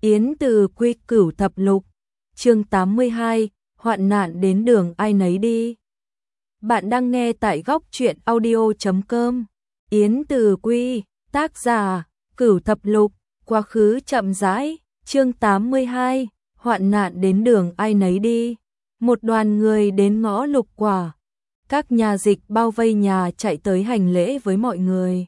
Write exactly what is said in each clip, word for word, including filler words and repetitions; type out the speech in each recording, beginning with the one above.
Yến Từ Quy Cửu Thập Lục, chương tám mươi hai, hoạn nạn đến đường ai nấy đi. Bạn đang nghe tại góc truyện audio chấm com. Yến Từ Quy, tác giả, Cửu Thập Lục, quá khứ chậm rãi, chương tám mươi hai, hoạn nạn đến đường ai nấy đi. Một đoàn người đến ngõ Lục Quả. Các nhà dịch bao vây nhà chạy tới hành lễ với mọi người.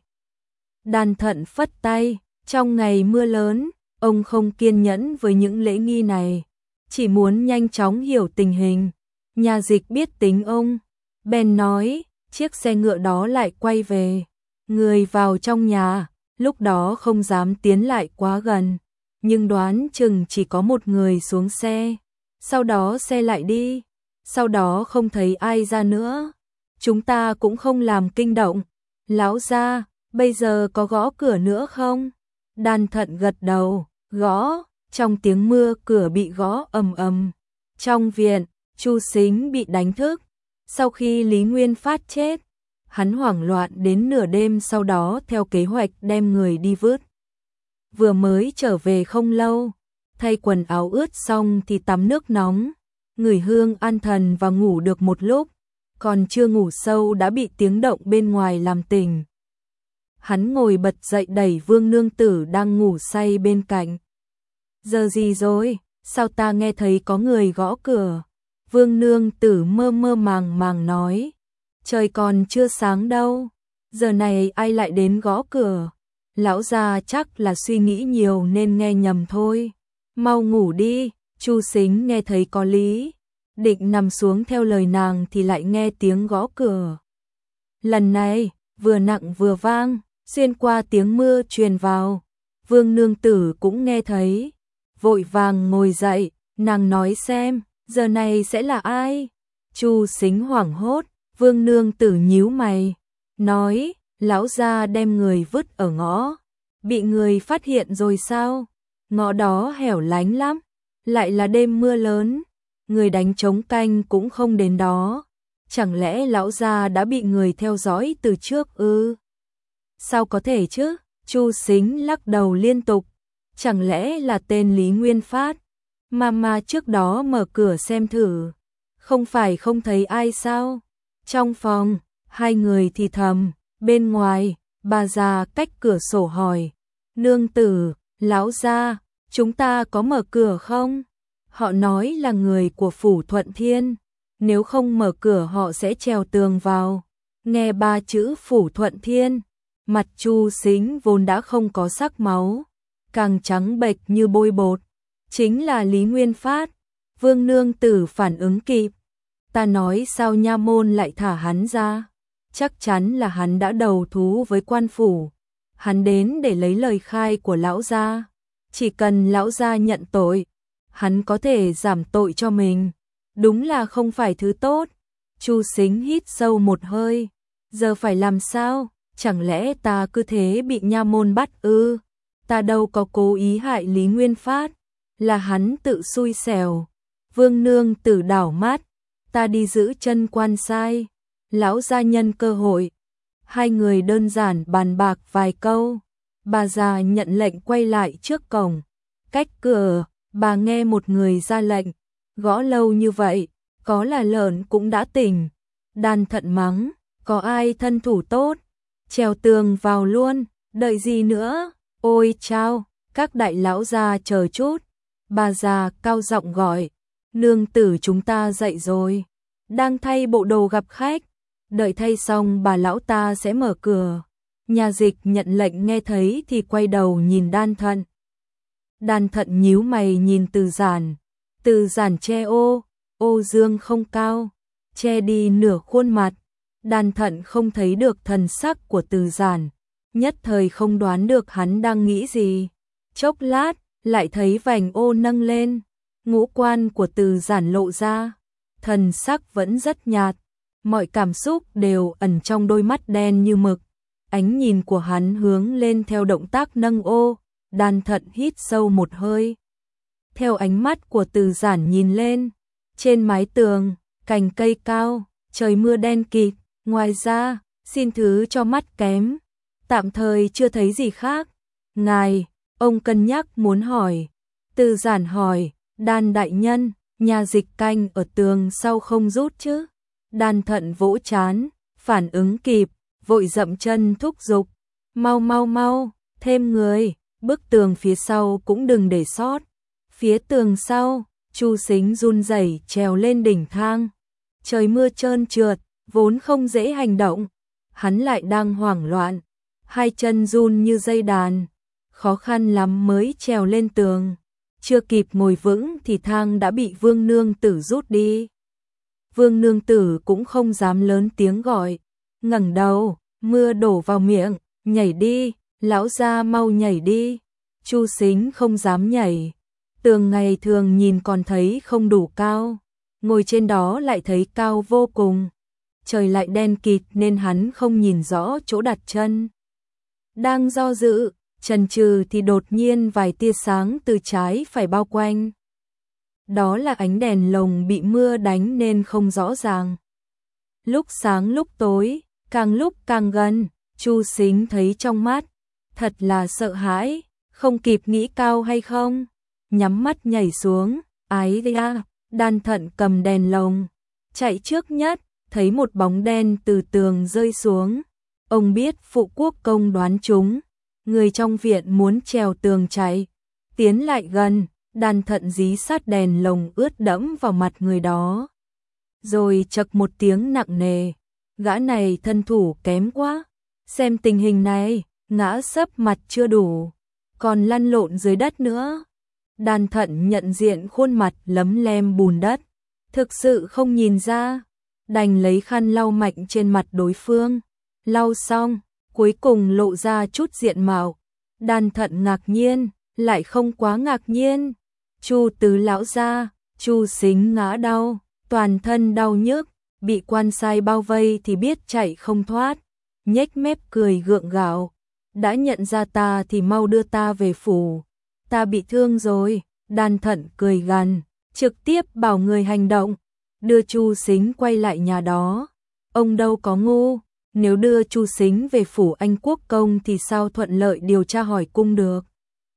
Đàn Thận phất tay, trong ngày mưa lớn, ông không kiên nhẫn với những lễ nghi này, chỉ muốn nhanh chóng hiểu tình hình. Nhà dịch biết tính ông, bèn nói, chiếc xe ngựa đó lại quay về. Người vào trong nhà, lúc đó không dám tiến lại quá gần, nhưng đoán chừng chỉ có một người xuống xe. Sau đó xe lại đi, sau đó không thấy ai ra nữa. Chúng ta cũng không làm kinh động. Lão gia, bây giờ có gõ cửa nữa không? Đàn Thận gật đầu, gõ, trong tiếng mưa cửa bị gõ ầm ầm. Trong viện, Chu Sính bị đánh thức. Sau khi Lý Nguyên Phát chết, hắn hoảng loạn đến nửa đêm, sau đó theo kế hoạch đem người đi vứt. Vừa mới trở về không lâu, thay quần áo ướt xong thì tắm nước nóng, ngửi hương an thần và ngủ được một lúc, còn chưa ngủ sâu đã bị tiếng động bên ngoài làm tỉnh. Hắn ngồi bật dậy đẩy Vương Nương Tử đang ngủ say bên cạnh. Giờ gì rồi, sao ta nghe thấy có người gõ cửa? Vương Nương Tử mơ mơ màng màng nói, trời còn chưa sáng đâu, giờ này ai lại đến gõ cửa? Lão gia chắc là suy nghĩ nhiều nên nghe nhầm thôi. Mau ngủ đi. Chu Sính nghe thấy có lý, định nằm xuống theo lời nàng thì lại nghe tiếng gõ cửa. Lần này, vừa nặng vừa vang, xuyên qua tiếng mưa truyền vào. Vương Nương Tử cũng nghe thấy, vội vàng ngồi dậy, nàng nói xem, giờ này sẽ là ai? Chu Sính hoảng hốt, Vương Nương Tử nhíu mày, nói, lão gia đem người vứt ở ngõ. Bị người phát hiện rồi sao? Ngõ đó hẻo lánh lắm, lại là đêm mưa lớn, người đánh trống canh cũng không đến đó. Chẳng lẽ lão gia đã bị người theo dõi từ trước ư? Sao có thể chứ? Chu Sính lắc đầu liên tục. Chẳng lẽ là tên Lý Nguyên Phát? Mà mà trước đó mở cửa xem thử, không phải không thấy ai sao? Trong phòng, hai người thì thầm, bên ngoài, bà già cách cửa sổ hỏi, Nương Tử, lão gia, chúng ta có mở cửa không? Họ nói là người của phủ Thuận Thiên, nếu không mở cửa họ sẽ trèo tường vào. Nghe ba chữ phủ Thuận Thiên, mặt Chu Sính vốn đã không có sắc máu, càng trắng bệch như bôi bột. Chính là Lý Nguyên Phát. Vương Nương Tử phản ứng kịp, ta nói sao nha môn lại thả hắn ra? Chắc chắn là hắn đã đầu thú với quan phủ, hắn đến để lấy lời khai của lão gia. Chỉ cần lão gia nhận tội, hắn có thể giảm tội cho mình. Đúng là không phải thứ tốt. Chu Sính hít sâu một hơi, giờ phải làm sao? Chẳng lẽ ta cứ thế bị nha môn bắt ư? Ta đâu có cố ý hại Lý Nguyên Phát, là hắn tự xui xẻo. Vương Nương Tử đảo mắt, ta đi giữ chân quan sai. Lão gia nhân cơ hội, hai người đơn giản bàn bạc vài câu. Bà già nhận lệnh quay lại trước cổng. Cách cửa, bà nghe một người ra lệnh, gõ lâu như vậy, có là lợn cũng đã tỉnh. Đàn Thận mắng, có ai thân thủ tốt, trèo tường vào luôn, đợi gì nữa? Ôi chao, các đại lão gia chờ chút. Bà già cao giọng gọi, Nương Tử chúng ta dậy rồi, đang thay bộ đồ gặp khách, đợi thay xong bà lão ta sẽ mở cửa. Nhà dịch nhận lệnh nghe thấy thì quay đầu nhìn Đan Thận. Đan Thận nhíu mày nhìn Từ Giản. Từ Giản che ô, ô dương không cao, che đi nửa khuôn mặt. Đan Thận không thấy được thần sắc của Từ Giản, nhất thời không đoán được hắn đang nghĩ gì. Chốc lát, lại thấy vành ô nâng lên, ngũ quan của Từ Giản lộ ra, thần sắc vẫn rất nhạt, mọi cảm xúc đều ẩn trong đôi mắt đen như mực. Ánh nhìn của hắn hướng lên theo động tác nâng ô. Đan Thận hít sâu một hơi, theo ánh mắt của Từ Giản nhìn lên, trên mái tường, cành cây cao, trời mưa đen kịt. Ngoài ra, xin thứ cho mắt kém, tạm thời chưa thấy gì khác. Ngài, ông cân nhắc muốn hỏi, Từ Giản hỏi, Đan đại nhân, nhà dịch canh ở tường sau không rút chứ? Đan Thận vỗ trán, phản ứng kịp, vội dậm chân thúc giục, mau mau mau, thêm người, bức tường phía sau cũng đừng để sót. Phía tường sau, Chu Sính run rẩy trèo lên đỉnh thang. Trời mưa trơn trượt, vốn không dễ hành động, hắn lại đang hoảng loạn, hai chân run như dây đàn, khó khăn lắm mới trèo lên tường. Chưa kịp ngồi vững thì thang đã bị Vương Nương Tử rút đi. Vương Nương Tử cũng không dám lớn tiếng gọi, ngẩng đầu, mưa đổ vào miệng, nhảy đi, lão gia mau nhảy đi. Chu Sính không dám nhảy, tường ngày thường nhìn còn thấy không đủ cao, ngồi trên đó lại thấy cao vô cùng. Trời lại đen kịt nên hắn không nhìn rõ chỗ đặt chân. Đang do dự, chần chừ thì đột nhiên vài tia sáng từ trái phải bao quanh. Đó là ánh đèn lồng bị mưa đánh nên không rõ ràng. Lúc sáng lúc tối, càng lúc càng gần, Chu Sính thấy trong mắt, thật là sợ hãi, không kịp nghĩ cao hay không, nhắm mắt nhảy xuống, ái da, Đan Thận cầm đèn lồng, chạy trước nhất, thấy một bóng đen từ tường rơi xuống. Ông biết phụ quốc công đoán chúng, người trong viện muốn trèo tường chạy, tiến lại gần, Đan Thận dí sát đèn lồng ướt đẫm vào mặt người đó. Rồi chậc một tiếng nặng nề, gã này thân thủ kém quá, xem tình hình này, ngã sấp mặt chưa đủ, còn lăn lộn dưới đất nữa. Đan Thận nhận diện khuôn mặt lấm lem bùn đất, thực sự không nhìn ra, đành lấy khăn lau mạnh trên mặt đối phương. Lau xong, cuối cùng lộ ra chút diện mạo. Đan Thận ngạc nhiên, lại không quá ngạc nhiên. Chu tứ lão gia, Chu Sính ngã đau, toàn thân đau nhức, bị quan sai bao vây thì biết chạy không thoát, nhếch mép cười gượng gạo, đã nhận ra ta thì mau đưa ta về phủ, ta bị thương rồi. Đan Thận cười gằn, trực tiếp bảo người hành động, đưa Chu Sính quay lại nhà đó. Ông đâu có ngu, nếu đưa Chu Sính về phủ Anh Quốc công thì sao thuận lợi điều tra hỏi cung được.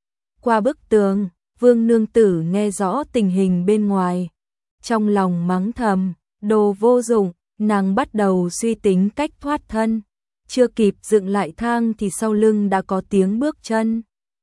Qua bức tường, Vương Nương Tử nghe rõ tình hình bên ngoài, trong lòng mắng thầm, đồ vô dụng, nàng bắt đầu suy tính cách thoát thân. Chưa kịp dựng lại thang thì sau lưng đã có tiếng bước chân.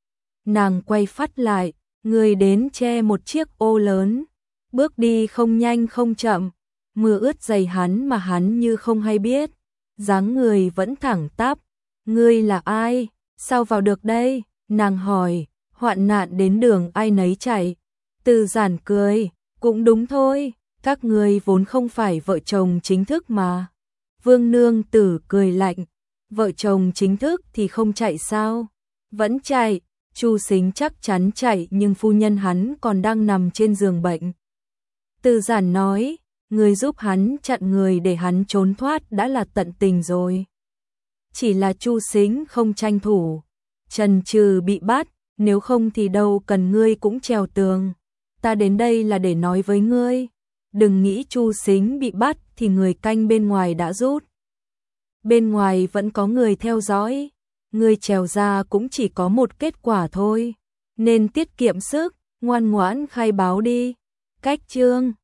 Nàng quay phắt lại, người đến che một chiếc ô lớn, bước đi không nhanh không chậm, mưa ướt giày hắn mà hắn như không hay biết, dáng người vẫn thẳng tắp. Ngươi là ai? Sao vào được đây? Nàng hỏi, hoạn nạn đến đường ai nấy chạy. Từ Giản cười, cũng đúng thôi, các ngươi vốn không phải vợ chồng chính thức mà. Vương Nương Tử cười lạnh, vợ chồng chính thức thì không chạy sao? Vẫn chạy. Chu Sính chắc chắn chạy nhưng phu nhân hắn còn đang nằm trên giường bệnh. Từ Giản nói, người giúp hắn chặn người để hắn trốn thoát đã là tận tình rồi. Chỉ là Chu Sính không tranh thủ, chần chừ bị bắt, nếu không thì đâu cần ngươi cũng trèo tường. Ta đến đây là để nói với ngươi, đừng nghĩ Chu Sính bị bắt thì người canh bên ngoài đã rút. Bên ngoài vẫn có người theo dõi, ngươi trèo ra cũng chỉ có một kết quả thôi, nên tiết kiệm sức, ngoan ngoãn khai báo đi. Cách chương